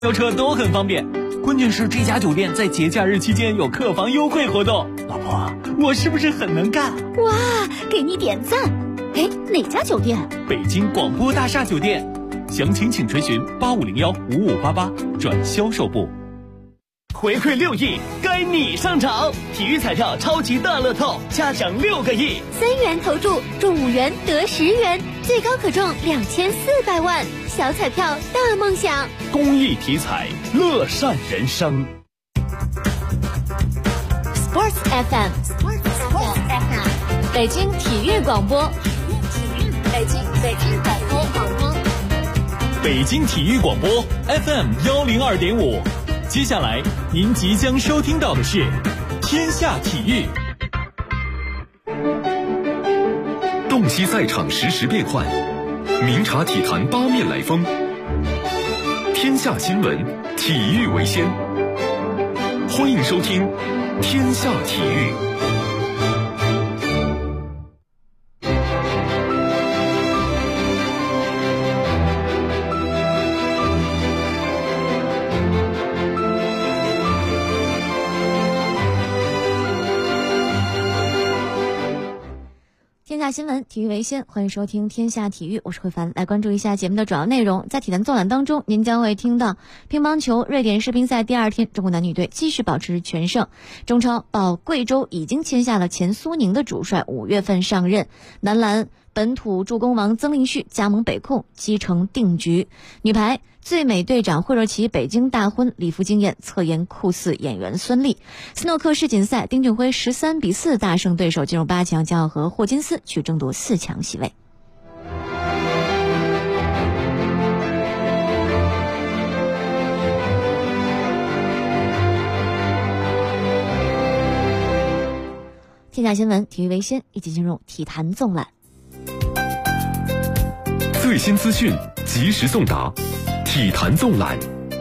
交车都很方便，关键是这家酒店在节假日期间有客房优惠活动。老婆，我是不是很能干？ 哇，给你点赞！哎，哪家酒店？ 北京广播大厦酒店，详情请垂询85015588转销售部。回馈6亿，该你上场！体育彩票超级大乐透，加奖6个亿 ，3元投注中5元得10元，最高可中2400万。小彩票大梦想， 公益体彩，乐善人生。 Sports FM， 北京体育广播，北京广播， 北京体育广播 FM102.5。接下来您即将收听到的是天下体育。 洞悉赛场实时变幻，明察体坛八面来风。天下新闻，体育为先。欢迎收听天下体育。 天下新闻，体育为先，欢迎收听天下体育，我是慧凡。来关注一下节目的主要内容。在体坛纵览当中，您将会听到乒乓球瑞典世乒赛第2天，中国男女队继续保持全胜。中超报贵州已经签下了前苏宁的主帅，5月份上任。男篮本土助攻王曾令旭加盟北控，7成定局。女排最美队长惠若琪北京大婚，礼服惊艳，侧颜酷似演员孙俪。斯诺克世锦赛，丁俊晖13-4大胜对手，进入8强，将要和霍金斯去争夺4强席位。天下新闻，体育为先，一起进入体坛纵览。 最新资讯，及时送达，体坛纵览。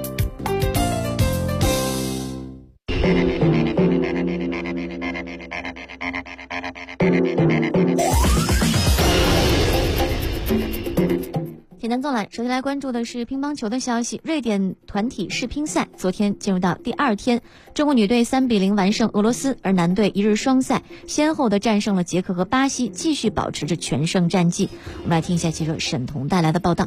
体坛纵览，首先来关注的是乒乓球的消息。瑞典团体世乒赛昨天进入到第2天，中国女队3-0完胜俄罗斯，而男队一日双赛先后的战胜了捷克和巴西，继续保持着全胜战绩。我们来听一下记者沈彤带来的报道。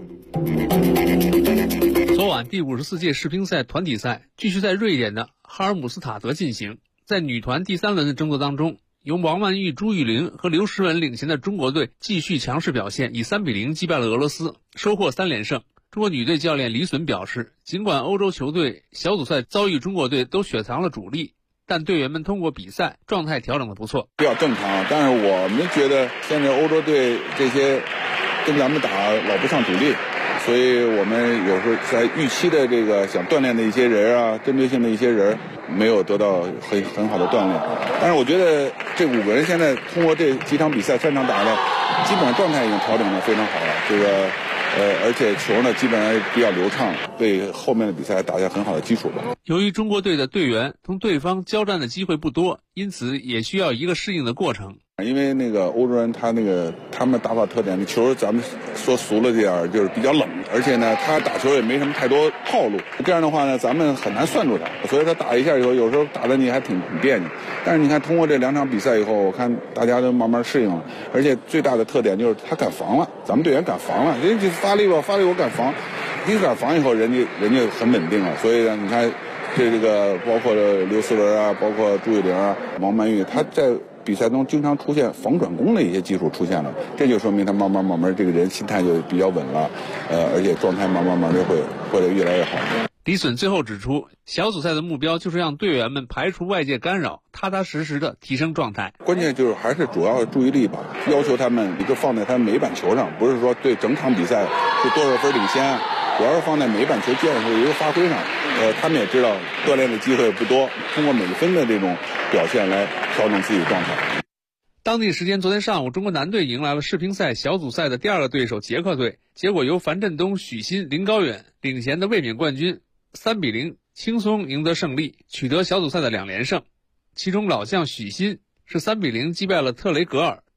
昨晚第54届世乒赛团体赛继续在瑞典的哈尔姆斯塔德进行。在女团第3轮的争夺当中，由王曼玉、朱玉玲和刘诗雯领衔的中国队继续强势表现，以3-0击败了俄罗斯，收获3连胜。中国女队教练李隼表示，尽管欧洲球队小组赛遭遇中国队都雪藏了主力，但队员们通过比赛状态调整得不错， 比较正常。但是我们觉得现在欧洲队这些跟咱们打老不上主力，所以我们有时候在预期的这个想锻炼的一些人啊，针对性的一些人没有得到很好的锻炼。但是我觉得这5个人现在通过这几场比赛3场打的，基本上状态已经调整得非常好了。这个而且球呢基本上比较流畅，为后面的比赛打下很好的基础吧。 由于中国队的队员同对方交战的机会不多，因此也需要一个适应的过程。 因为那个欧洲人他们打法特点，那球咱们说俗了点就是比较冷，而且呢他打球也没什么太多套路，这样的话呢咱们很难算住他，所以他打一下以后有时候打的你还挺别扭。但是你看通过这2场比赛以后，我看大家都慢慢适应了，而且最大的特点就是他敢防了，咱们队员敢防了，人家发力我敢防，一敢防以后人家很稳定了。所以呢你看这个包括刘诗雯啊，包括朱玉玲啊，王曼玉，他在比赛中经常出现防转攻的一些技术出现了，这就说明他慢慢这个人心态就比较稳了，而且状态慢慢就会越来越好。 李隼最后指出，小组赛的目标就是让队员们排除外界干扰，踏踏实实的提升状态。 关键就是还是主要注意力吧，要求他们一个放在他每板球上，不是说对整场比赛是多少分领先，主要是放在每板球建设一个发挥上。他们也知道锻炼的机会不多，通过每分的这种表现来调整自己的状态。 当地时间昨天上午，中国男队迎来了世乒赛小组赛的第2个对手捷克队，结果由樊振东、许昕、林高远领衔的卫冕冠军3-0轻松赢得胜利，取得小组赛的2连胜。其中老将许昕是3-0击败了特雷格尔，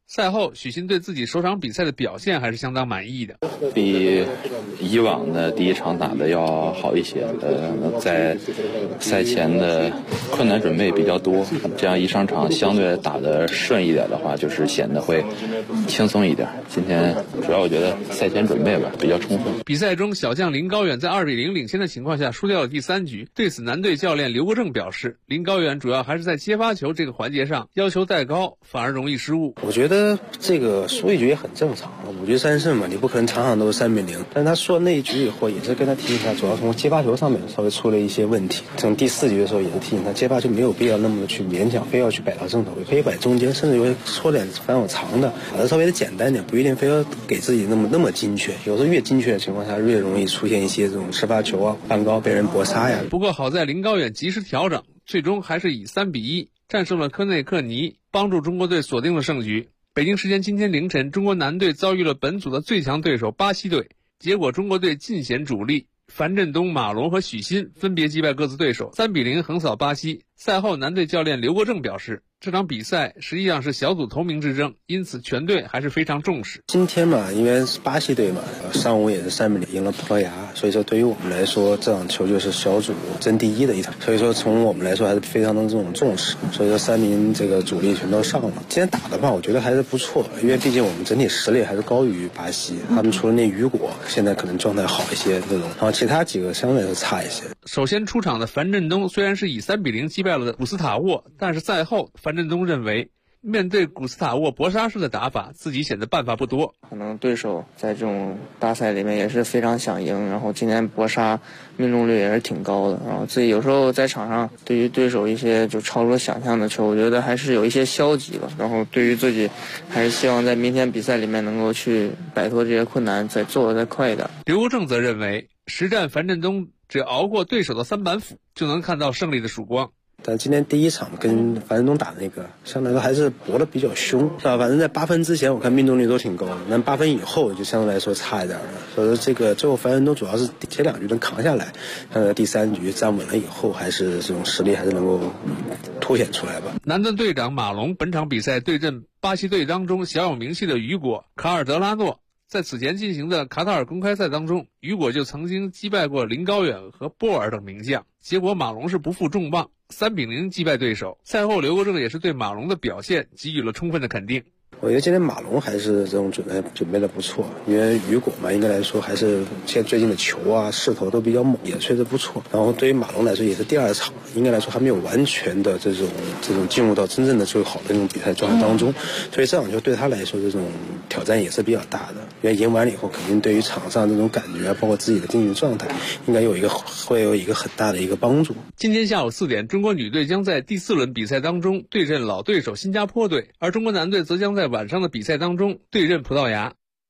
赛后，许昕对自己首场比赛的表现还是相当满意的， 比以往的第一场打的要好一些。在赛前的困难准备比较多，这样一上场相对打得顺一点的话，就是显得会轻松一点。今天主要我觉得赛前准备吧比较充分。 比赛中，小将林高远在2-0领先的情况下输掉了第3局。对此，男队教练刘国正表示，林高远主要还是在接发球这个环节上要求太高，反而容易失误。 我觉得这个输一局也很正常，5局3胜嘛，你不可能场场都是3-0。但他输了那一局以后，也是跟他提醒他，主要从接发球上面稍微出了一些问题。从第4局的时候也是提醒他，接发球没有必要那么的去勉强，非要去摆到正头，也可以摆中间，甚至有些戳点反往长的，打得稍微的简单点，不一定非要给自己那么精确。有时候越精确的情况下，越容易出现一些这种吃发球啊、半高被人搏杀呀。 不过好在林高远及时调整，最终还是以3-1战胜了科内克尼，帮助中国队锁定了胜局。北京时间今天凌晨，中国男队遭遇了本组的最强对手巴西队，结果中国队尽显主力，樊振东、马龙和许昕分别击败各自对手，3-0横扫巴西。赛后，男队教练刘国正表示，这场比赛实际上是小组头名之争，因此全队还是非常重视。 今天嘛，因为是巴西队嘛，上午也是3-0赢了葡萄牙，所以说对于我们来说，这场球就是小组争第1的一场，所以说从我们来说还是非常的这种重视，所以说3名这个主力全都上了。今天打的话，我觉得还是不错，因为毕竟我们整体实力还是高于巴西，他们除了那雨果现在可能状态好一些这种，然后其他几个相对来说差一些。 首先出场的樊振东虽然是以3-0击败了古斯塔沃，但是赛后樊振东认为，面对古斯塔沃搏杀式的打法，自己显得办法不多。 可能对手在这种大赛里面也是非常想赢，然后今天搏杀命中率也是挺高的，然后自己有时候在场上对于对手一些就超出想象的球，我觉得还是有一些消极吧。然后对于自己，还是希望在明天比赛里面能够去摆脱这些困难，再做得再快一点。 刘国正则认为，实战樊振东只要熬过对手的3板斧，就能看到胜利的曙光。 但今天第一场跟樊振东打那个，相对来说还是搏得比较凶，是吧？反正在8分之前，我看命中率都挺高的，但8分以后就相对来说差一点了。所以说这个最后樊振东主要是前2局能扛下来，第3局站稳了以后，还是这种实力还是能够凸显出来吧。 男队队长马龙本场比赛对阵巴西队当中小有名气的雨果、卡尔德拉诺。在此前进行的卡塔尔公开赛当中，雨果就曾经击败过林高远和波尔等名将，结果马龙是不负众望，3-0击败对手。赛后刘国正也是对马龙的表现给予了充分的肯定。 我觉得今天马龙还是这种准备的不错，因为雨果嘛，应该来说还是现在最近的球啊势头都比较猛，也确实不错。然后对于马龙来说也是第2场，应该来说还没有完全的这种进入到真正的最好的那种比赛状态当中，所以这场球对他来说这种挑战也是比较大的。因为赢完了以后，肯定对于场上这种感觉，包括自己的竞技状态，应该会有一个很大的一个帮助。 今天下午4点，中国女队将在第4轮比赛当中对阵老对手新加坡队，而中国男队则将在晚上的比赛当中对阵葡萄牙。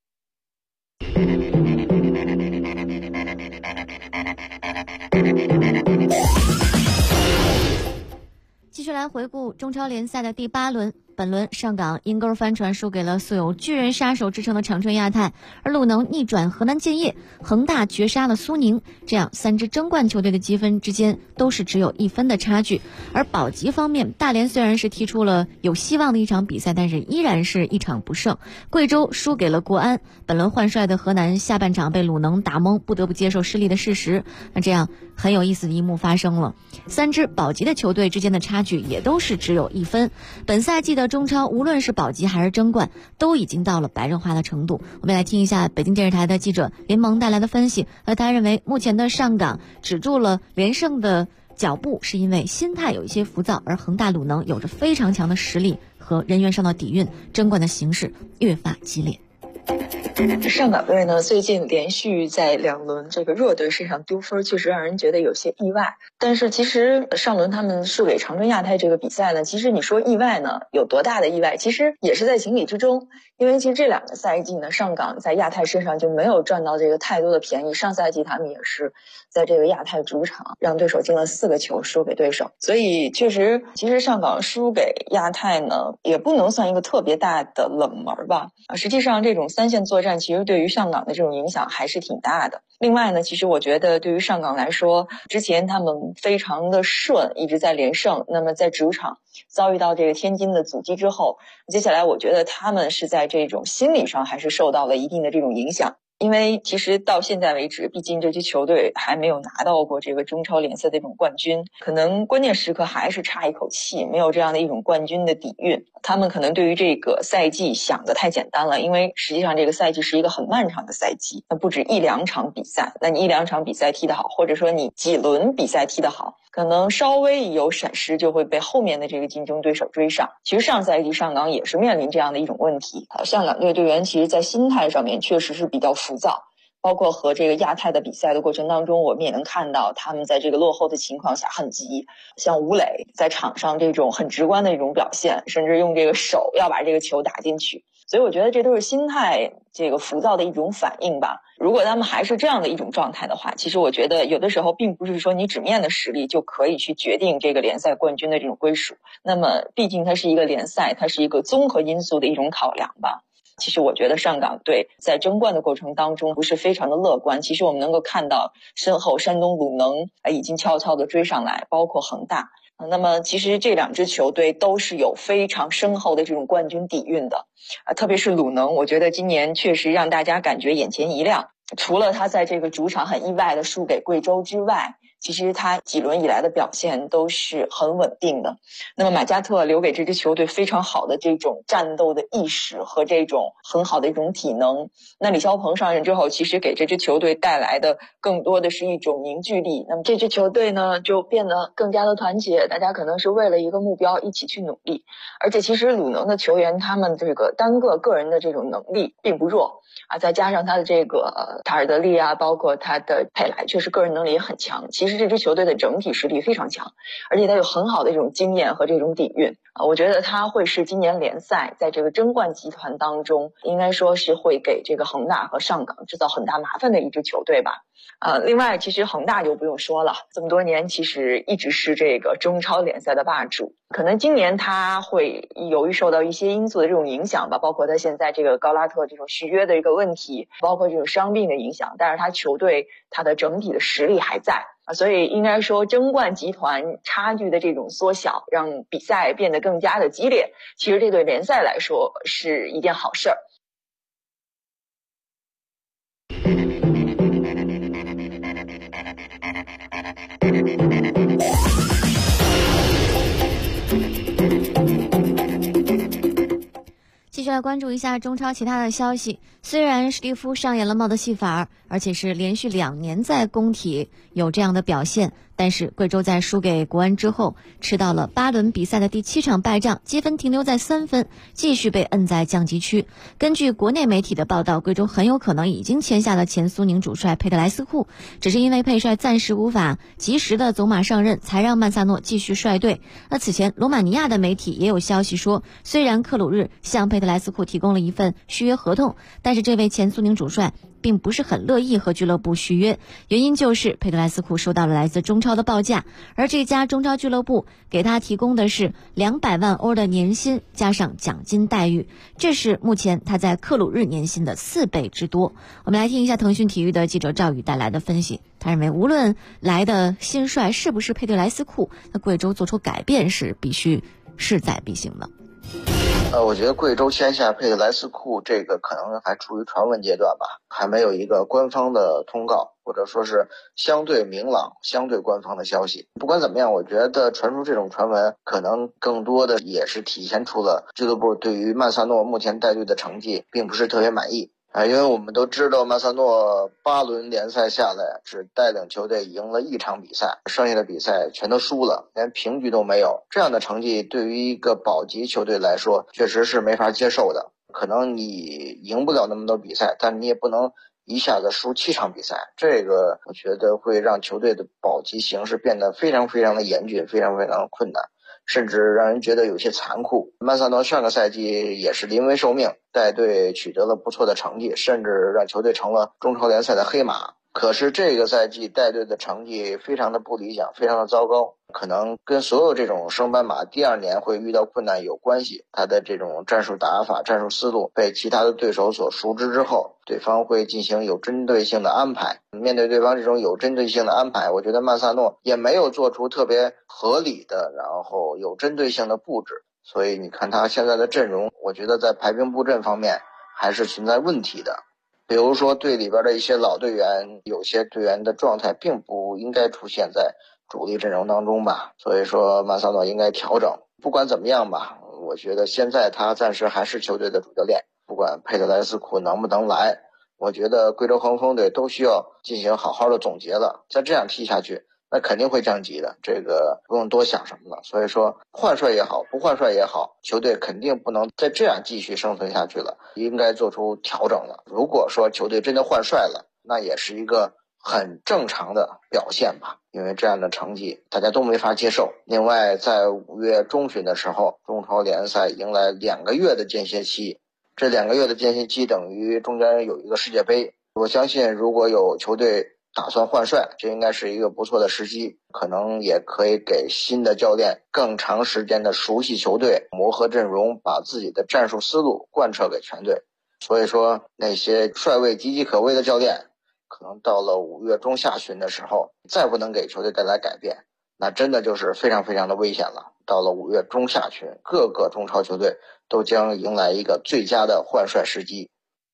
继续来回顾中超联赛的第8轮。本轮上港阴沟帆船输给了素有巨人杀手之称的长春亚泰，而鲁能逆转河南建业，恒大绝杀了苏宁，这样3支争冠球队的积分之间都是只有1分的差距。而保级方面，大连虽然是踢出了有希望的一场比赛，但是依然是1场不胜。贵州输给了国安，本轮换帅的河南下半场被鲁能打懵，不得不接受失利的事实。那这样很有意思的一幕发生了，3支保级的球队之间的差距也都是只有1分。本赛季的中超无论是保级还是争冠，都已经到了白热化的程度。我们来听一下北京电视台的记者林萌带来的分析，他认为目前的上港止住了连胜的脚步，是因为心态有一些浮躁，而恒大鲁能有着非常强的实力和人员上的底蕴，争冠的形势越发激烈。 上港队呢，最近连续在2轮这个弱队身上丢分，确实让人觉得有些意外。但是其实上轮他们输给长春亚泰这个比赛呢，其实你说意外呢，有多大的意外？其实也是在情理之中。因为其实这2个赛季呢，上港在亚泰身上就没有赚到这个太多的便宜。上赛季他们也是在这个亚泰主场让对手进了4个球，输给对手。所以确实，其实上港输给亚泰呢，也不能算一个特别大的冷门吧。实际上这种3线作战战其实对于上港的这种影响还是挺大的。另外呢，其实我觉得对于上港来说，之前他们非常的顺，一直在连胜，那么在主场遭遇到这个天津的阻击之后，接下来我觉得他们是在这种心理上还是受到了一定的这种影响。因为其实到现在为止，毕竟这支球队还没有拿到过这个中超联赛的这种冠军，可能关键时刻还是差一口气，没有这样的一种冠军的底蕴。他们可能对于这个赛季想得太简单了，因为实际上这个赛季是一个很漫长的赛季，那不止1-2场比赛，那你1-2场比赛踢得好，或者说你几轮比赛踢得好，可能稍微有闪失就会被后面的这个竞争对手追上。其实上赛季上港也是面临这样的一种问题，上港队队员其实在心态上面确实是比较浮躁，包括和这个亚太的比赛的过程当中，我们也能看到他们在这个落后的情况下很急，像吴磊在场上这种很直观的一种表现，甚至用这个手要把这个球打进去。所以我觉得这都是心态这个浮躁的一种反应吧。如果他们还是这样的一种状态的话，其实我觉得有的时候并不是说你纸面的实力就可以去决定这个联赛冠军的这种归属。那么毕竟它是一个联赛，它是一个综合因素的一种考量吧。其实我觉得上港队在争冠的过程当中不是非常的乐观。其实我们能够看到身后山东鲁能已经悄悄的追上来，包括恒大。那么其实这两支球队都是有非常深厚的这种冠军底蕴的，特别是鲁能，我觉得今年确实让大家感觉眼前一亮。除了他在这个主场很意外的输给贵州之外，其实他几轮以来的表现都是很稳定的。那么马加特留给这支球队非常好的这种战斗的意识和这种很好的一种体能。那李霄鹏上任之后，其实给这支球队带来的更多的是一种凝聚力。那么这支球队呢，就变得更加的团结，大家可能是为了一个目标一起去努力。而且其实鲁能的球员，他们这个单个人的这种能力并不弱啊，再加上他的这个塔尔德利啊，包括他的佩莱，确实个人能力也很强。其实这支球队的整体实力非常强，而且他有很好的这种经验和这种底蕴啊，我觉得他会是今年联赛在这个争冠集团当中，应该说是会给这个恒大和上港制造很大麻烦的一支球队吧。另外其实恒大就不用说了，这么多年其实一直是这个中超联赛的霸主，可能今年他会由于受到一些因素的这种影响吧，包括他现在这个高拉特这种续约的一个问题，包括这种伤病的影响，但是他球队他的整体的实力还在啊，所以应该说争冠集团差距的这种缩小，让比赛变得更加的激烈，其实这对联赛来说是一件好事儿。 继续来关注一下中超其他的消息。虽然史蒂夫上演了帽子戏法，而且是连续2年在工体有这样的表现，但是贵州在输给国安之后，吃到了8轮比赛的第7场败仗，积分停留在3分，继续被摁在降级区。根据国内媒体的报道，贵州很有可能已经签下了前苏宁主帅佩特莱斯库，只是因为佩帅暂时无法及时的走马上任，才让曼萨诺继续率队。那此前罗马尼亚的媒体也有消息说，虽然克鲁日向佩特莱斯库提供了一份续约合同，但是这位前苏宁主帅并不是很乐意和俱乐部续约，原因就是佩特莱斯库收到了来自中超的报价，而这家中超俱乐部给他提供的是200万欧的年薪加上奖金待遇，这是目前他在克鲁日年薪的4倍之多。我们来听一下腾讯体育的记者赵宇带来的分析，他认为无论来的新帅是不是佩特莱斯库，那贵州做出改变是必须势在必行的。 我觉得贵州签下佩特莱斯库这个可能还处于传闻阶段吧，还没有一个官方的通告，或者说是相对明朗、相对官方的消息。不管怎么样，我觉得传出这种传闻，可能更多的也是体现出了俱乐部对于曼萨诺目前带队的成绩并不是特别满意。因为我们都知道曼萨诺8轮联赛下来只带领球队赢了1场比赛，剩下的比赛全都输了，连平局都没有。这样的成绩对于一个保级球队来说确实是没法接受的。可能你赢不了那么多比赛，但你也不能一下子输7场比赛，这个我觉得会让球队的保级形势变得非常非常的严峻，非常非常的困难，甚至让人觉得有些残酷。曼萨诺上个赛季也是临危受命，带队取得了不错的成绩，甚至让球队成了中超联赛的黑马。 可是这个赛季带队的成绩非常的不理想，非常的糟糕，可能跟所有这种升班马第2年会遇到困难有关系。他的这种战术打法、战术思路被其他的对手所熟知之后，对方会进行有针对性的安排。面对对方这种有针对性的安排，我觉得曼萨诺也没有做出特别合理的，然后有针对性的布置。所以你看他现在的阵容，我觉得在排兵布阵方面还是存在问题的。比如说队里边的一些老队员，有些队员的状态并不应该出现在主力阵容当中吧，所以说曼萨诺应该调整。不管怎么样吧，我觉得现在他暂时还是球队的主教练，不管佩特莱斯库能不能来，我觉得贵州恒丰队都需要进行好好的总结了。再这样踢下去，那肯定会降级的，这个不用多想什么了。所以说换帅也好，不换帅也好，球队肯定不能再这样继续生存下去了，应该做出调整了。如果说球队真的换帅了，那也是一个很正常的表现吧，因为这样的成绩大家都没法接受。另外在5月中旬的时候，中超联赛迎来2个月的间歇期，这2个月的间歇期等于中间有一个世界杯。我相信如果有球队打算换帅，这应该是一个不错的时机，可能也可以给新的教练更长时间的熟悉球队，磨合阵容，把自己的战术思路贯彻给全队。所以说那些帅位岌岌可危的教练，可能到了5月中下旬的时候，再不能给球队带来改变，那真的就是非常非常的危险了。到了5月中下旬，各个中超球队都将迎来一个最佳的换帅时机。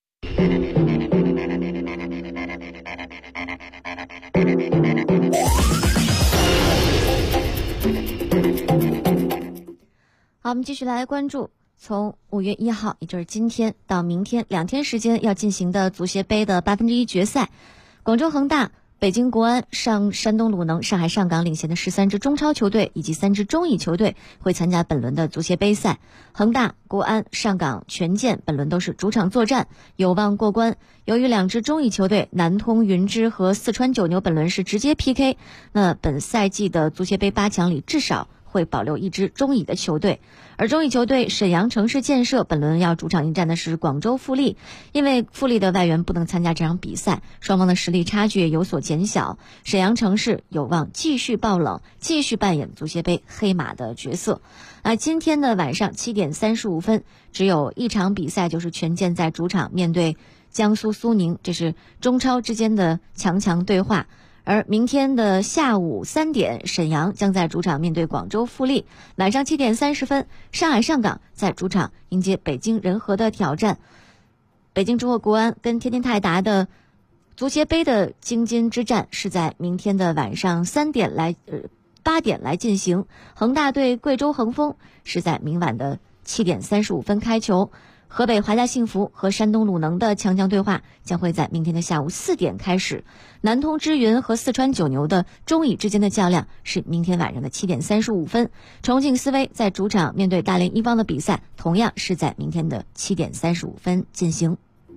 好，我们继续来关注从5月1号，也就是今天到明天2天时间要进行的足协杯的1/8决赛。广州恒大、北京国安、山东鲁能、上海上港领衔的13支中超球队以及3支中乙球队会参加本轮的足协杯赛。恒大、国安、上港、权健本轮都是主场作战，有望过关。由于2支中乙球队南通云芝和四川九牛本轮是直接 PK， 那本赛季的足协杯8强里至少会保留1支中乙的球队。而中乙球队沈阳城市建设本轮要主场迎战的是广州富力，因为富力的外援不能参加这场比赛，双方的实力差距也有所减小，沈阳城市有望继续爆冷，继续扮演足协杯黑马的角色。今天的晚上7点35分，只有一场比赛，就是权健在主场面对江苏苏宁，这是中超之间的强对话。而明天的下午3点，沈阳将在主场面对广州富力。晚上7点30分，上海上港在主场迎接北京人和的挑战。北京中赫国安跟天津泰达的足协杯的京津之战是在明天的晚上8点来进行。恒大对贵州恒丰是在明晚的7点35分开球。河北华夏幸福和山东鲁能的强对话将会在明天的下午4点开始。南通之云和四川九牛的中乙之间的较量是明天晚上的7点35分。重庆斯威在主场面对大连一方的比赛同样是在明天的7点35分进行。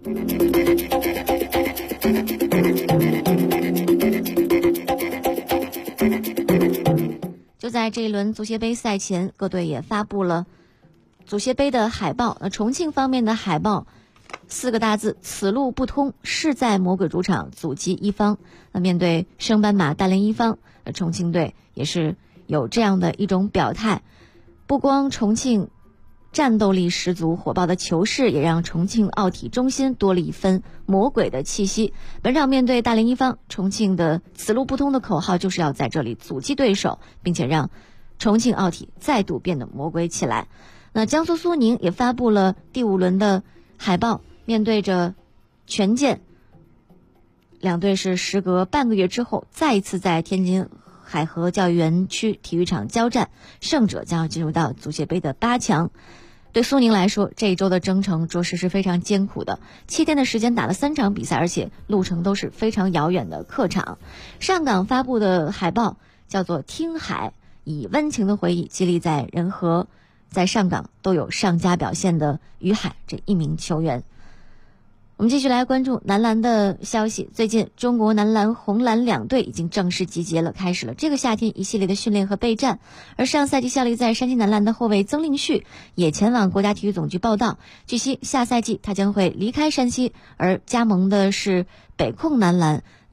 就在这一轮足协杯赛前，各队也发布了足协杯的海报。重庆方面的海报4个大字：此路不通，势在魔鬼主场阻击一方。面对升班马大连一方，重庆队也是有这样的一种表态。不光重庆战斗力十足，火爆的球势也让重庆奥体中心多了一分魔鬼的气息。本场面对大连一方，重庆的此路不通的口号就是要在这里阻击对手，并且让重庆奥体再度变得魔鬼起来。那江苏苏宁也发布了第5轮的海报，面对着权健，两队是时隔半个月之后再一次在天津海河教育园区体育场交战，胜者将要进入到足协杯的8强。对苏宁来说，这一周的征程着实是非常艰苦的，7天的时间打了3场比赛，而且路程都是非常遥远的客场。上港发布的海报叫做听海，以温情的回忆激励在人和在上港都有上佳表现的于海这1名球员。我们继续来关注男篮的消息。最近中国男篮红蓝两队已经正式集结了，开始了这个夏天一系列的训练和备战。而上赛季效力在山西男篮的后卫曾令旭也前往国家体育总局报到，据悉下赛季他将会离开山西，而加盟的是北控男篮，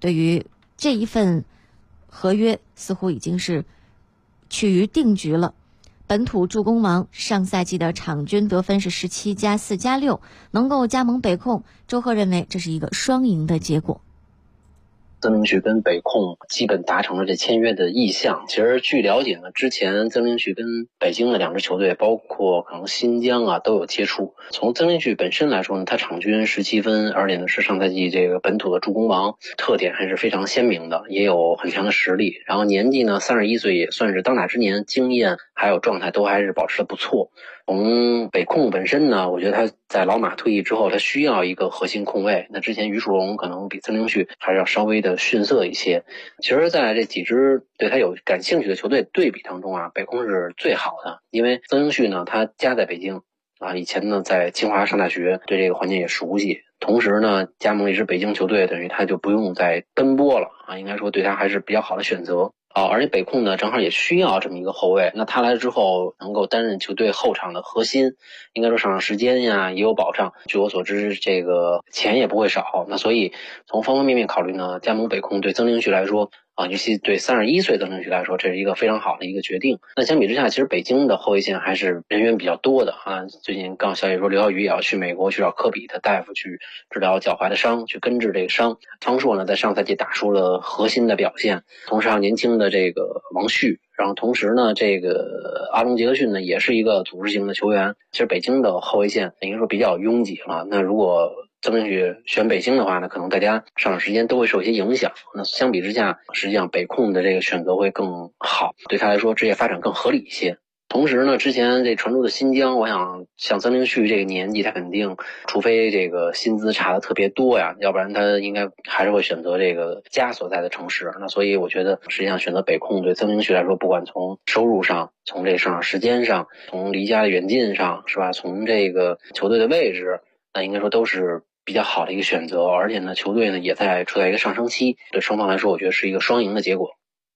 对于这一份合约似乎已经是趋于定局了。本土助攻王上赛季的场均得分是17+4+6，能够加盟北控，周贺认为这是一个双赢的结果。 曾明旭跟北控基本达成了这签约的意向。其实据了解呢，之前曾明旭跟北京的2支球队，包括可能新疆啊都有接触。从曾明旭本身来说呢，他场均17分，而且呢是上赛季这个本土的助攻王，特点还是非常鲜明的，也有很强的实力。然后年纪呢31岁，也算是当打之年，经验还有状态都还是保持得不错。从北控本身呢，我觉得他在老马退役之后，他需要一个核心控卫。那之前于树龙可能比曾明旭还是要稍微的逊色一些。其实在这几支对他有感兴趣的球队对比当中啊，北控是最好的。因为曾明旭呢，他家在北京啊，以前呢在清华上大学，对这个环境也熟悉。同时呢，加盟了一支北京球队，等于他就不用再奔波了啊，应该说对他还是比较好的选择。而且北控呢正好也需要这么一个后卫，那他来之后能够担任球队后场的核心，应该说上场时间呀也有保障。据我所知，这个钱也不会少，那所以从方方面面考虑呢，加盟北控对曾明旭来说尤其对31岁曾明旭来说，这是一个非常好的一个决定。那相比之下，其实北京的后卫线还是人员比较多的啊。最近刚有消息说刘晓宇也要去美国去找科比的大夫去治疗脚踝的伤，去根治这个伤。方硕呢在上赛季打出了核心的表现，同时还有年轻的这个王旭，然后同时呢这个阿隆杰克逊呢也是一个组织型的球员。其实北京的后卫线应该说比较拥挤了，那如果曾明旭选北京的话呢，可能大家上场时间都会受一些影响。那相比之下，实际上北控的这个选择会更好，对他来说职业发展更合理一些。同时呢，之前这传出的新疆，我想像曾明旭这个年纪，他肯定除非这个薪资差的特别多呀，要不然他应该还是会选择这个家所在的城市。那所以我觉得实际上选择北控对曾明旭来说，不管从收入上，从这上场时间上，从离家的远近上，是吧？从这个球队的位置，那应该说都是比较好的一个选择。而且呢，球队呢也处在一个上升期，对双方来说，我觉得是一个双赢的结果。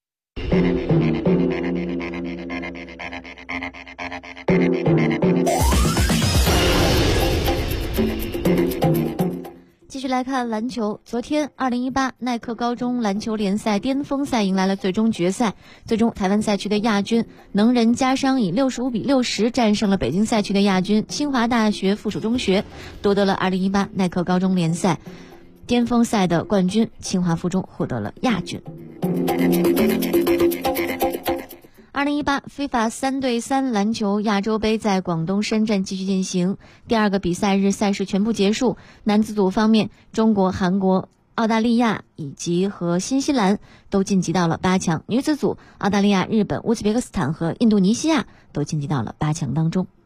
继续来看篮球，昨天2018耐克高中篮球联赛巅峰赛迎来了最终决赛，最终台湾赛区的亚军能仁家商以65-60战胜了北京赛区的亚军清华大学附属中学，夺得了2018耐克高中联赛巅峰赛的冠军，清华附中获得了亚军。2018非法3对3篮球亚洲杯在广东深圳继续进行，第2个比赛日赛事全部结束。男子组方面，中国、韩国、澳大利亚以及和新西兰都晋级到了8强。女子组，澳大利亚、日本、乌兹别克斯坦和印度尼西亚都晋级到了8强当中。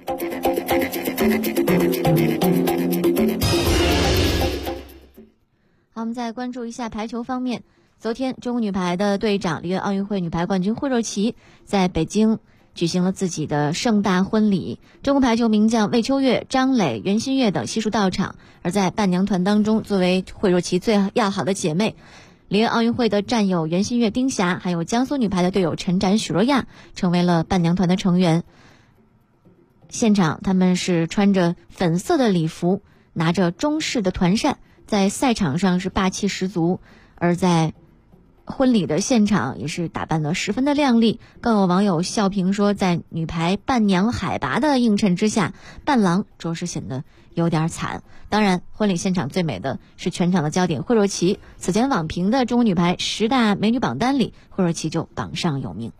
好，我们再关注一下排球方面。昨天，中国女排的队长、里约奥运会女排冠军惠若琪在北京举行了自己的盛大婚礼。中国排球名将魏秋月、张磊、袁心玥等悉数到场。而在伴娘团当中，作为惠若琪最要好的姐妹，里约奥运会的战友袁心玥、丁霞，还有江苏女排的队友陈展、许若亚，成为了伴娘团的成员。现场他们是穿着粉色的礼服，拿着中式的团扇，在赛场上是霸气十足，而在婚礼的现场也是打扮得十分的靓丽，更有网友笑评说，在女排伴娘海拔的映衬之下，伴郎着实显得有点惨。当然，婚礼现场最美的是全场的焦点惠若琪，此前网评的中国女排10大美女榜单里，惠若琪就榜上有名。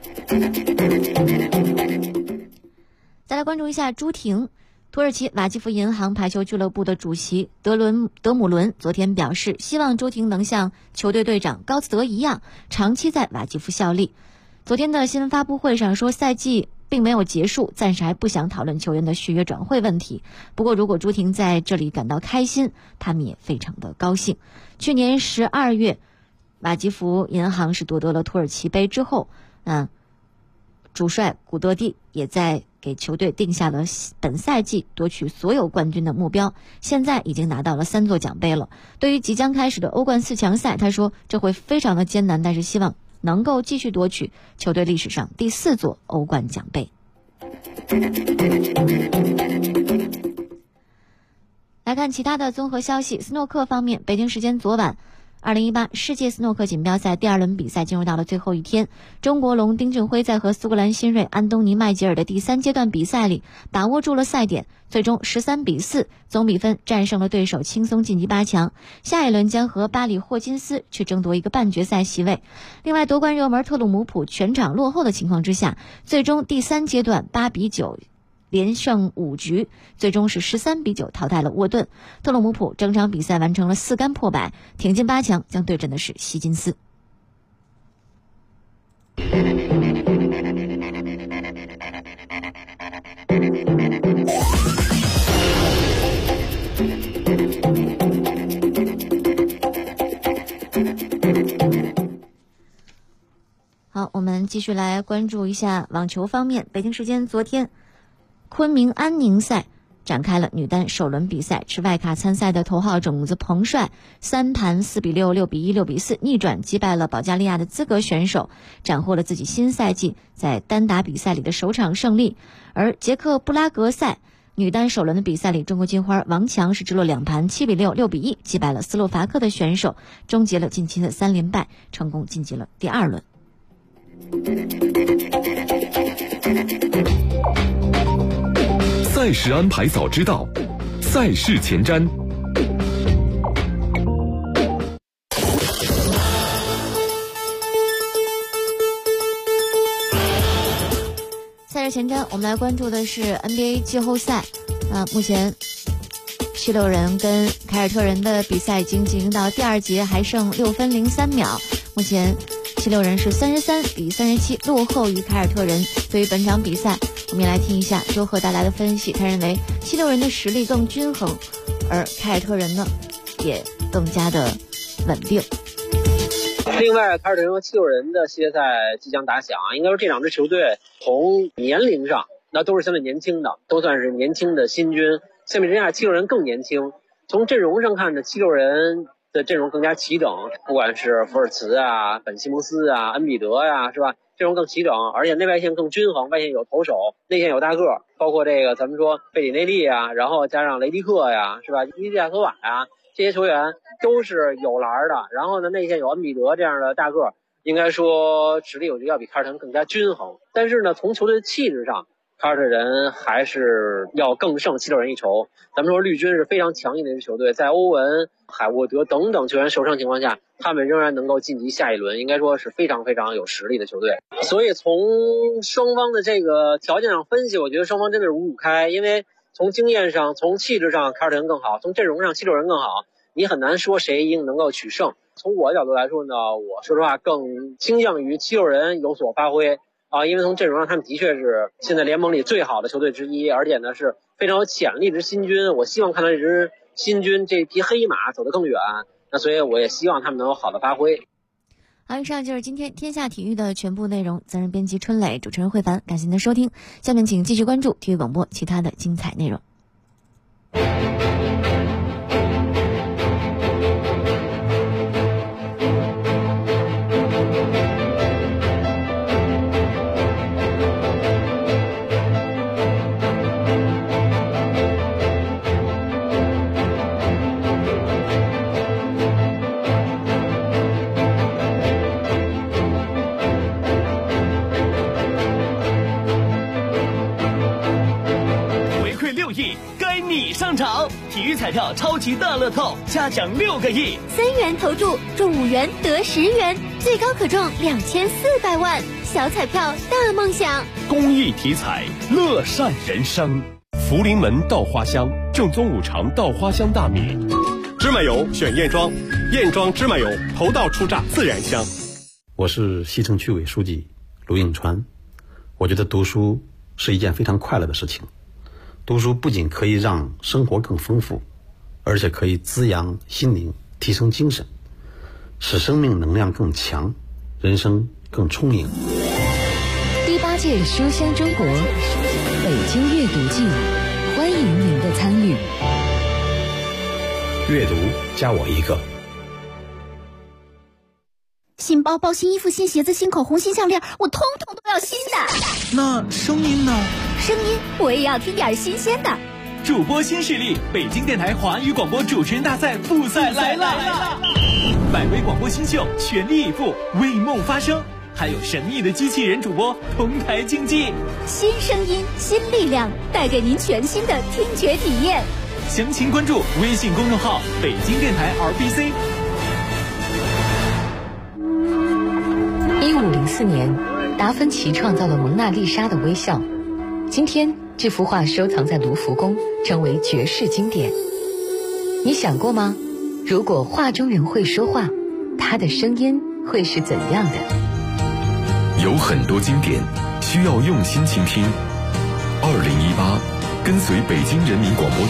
再来关注一下朱婷。土耳其瓦基弗银行排球俱乐部的主席德姆伦昨天表示，希望朱婷能像球队队长高兹德一样，长期在瓦基弗效力。昨天的新闻发布会上说，赛季并没有结束，暂时还不想讨论球员的续约转会问题。不过，如果朱婷在这里感到开心，他们也非常的高兴。去年12月，瓦基弗银行是夺得了土耳其杯之后，主帅古德蒂也在给球队定下了本赛季夺取所有冠军的目标，现在已经拿到了3座奖杯了。对于即将开始的欧冠4强赛，他说这会非常的艰难，但是希望能够继续夺取球队历史上第4座欧冠奖杯。来看其他的综合消息，斯诺克方面，北京时间昨晚 2018世界斯诺克锦标赛第2轮比赛进入到了最后一天，中国龙丁俊晖在和苏格兰新锐安东尼麦吉尔的第3阶段比赛里把握住了赛点，最终13-4总比分战胜了对手，轻松晋级8强。下一轮将和巴里霍金斯去争夺一个半决赛席位。另外，夺冠热门特鲁姆普全场落后的情况之下，最终第3阶段8-9连胜5局，最终是13-9淘汰了沃顿。特鲁姆普整场比赛完成了4杆破百，挺进8强，将对阵的是希金斯。好，我们继续来关注一下网球方面。北京时间昨天，昆明安宁赛展开了女单首轮比赛，持外卡参赛的头号种子彭帅3盘4-6、6-1、6-4逆转击败了保加利亚的资格选手，斩获了自己新赛季在单打比赛里的首场胜利。而捷克布拉格赛女单首轮的比赛里，中国金花王强是直落2盘7-6、6-1击败了斯洛伐克的选手，终结了近期的3连败，成功晋级了第2轮。 赛事安排早知道，赛事前瞻。 赛事前瞻，我们来关注的是 NBA 季后赛。目前七六人跟凯尔特人的比赛已经进行到第2节，还剩6分03秒。目前七六人是33-37落后于凯尔特人。对于本场比赛，我们也来听一下周贺带来的分析。他认为七六人的实力更均衡，而凯尔特人呢也更加的稳定。 另外，凯尔特人和七六人的系列赛即将打响，应该说这两支球队从年龄上那都是相对年轻的，都算是年轻的新军。相比之下，七六人更年轻。从阵容上看呢，七六人的阵容更加齐整，不管是福尔茨啊、本西蒙斯啊、恩比德呀，是吧？阵容更齐整，而且内外线更均衡，外线有投手，内线有大个，包括这个咱们说贝里内利啊，然后加上雷迪克呀，是吧？伊利亚索瓦呀，这些球员都是有篮的。然后呢，内线有恩比德这样的大个，应该说实力我觉得要比凯尔特人更加均衡。但是呢，从球队的气质上，凯尔特人还是要更胜七六人一筹。咱们说绿军是非常强硬的一支球队，在欧文、海沃德等等球员受伤情况下，他们仍然能够晋级下一轮，应该说是非常非常有实力的球队。所以从双方的这个条件上分析，我觉得双方真的是五五开。因为从经验上、从气质上，凯尔特人更好；从阵容上，七六人更好。你很难说谁一定能够取胜。从我的角度来说呢，我说实话更倾向于七六人有所发挥。因为从阵容上他们的确是现在联盟里最好的球队之一，而且呢是非常有潜力的新军。我希望看到这支新军这匹黑马走得更远，那所以我也希望他们能有好的发挥。 好，以上就是今天天下体育的全部内容。责任编辑春磊，主持人慧凡，感谢您的收听。下面请继续关注体育广播其他的精彩内容。 上场，体育彩票超级大乐透，嘉奖6个亿 ，3元投注中5元得10元，最高可中2400万，小彩票大梦想。 公益体彩，乐善人生。 福临门稻花香，正宗五常稻花香大米，芝麻油选燕庄，燕庄芝麻油头道出榨自然香。 我是西城区委书记卢应川。我觉得读书是一件非常快乐的事情。读书不仅可以让生活更丰富，而且可以滋养心灵，提升精神，使生命能量更强，人生更充盈。 第8届书香中国北京阅读季，欢迎您的参与。 阅读加我一个。 新包包、新衣服、新鞋子、新口红、新项链，我通通都要新的。 那声音呢？ 声音我也要听点新鲜的。 主播新势力，北京电台华语广播主持人大赛复赛来啦！百位广播新秀全力以赴，为梦发声，还有神秘的机器人主播同台竞技， 新声音，新力量，带给您全新的听觉体验。 详情关注微信公众号北京电台 RBC。 1504年，达芬奇创造了蒙娜丽莎的微笑。今天，这幅画收藏在卢浮宫，成为绝世经典。你想过吗？如果画中人会说话，他的声音会是怎样的？ 有很多经典需要用心倾听。2018，跟随北京人民广播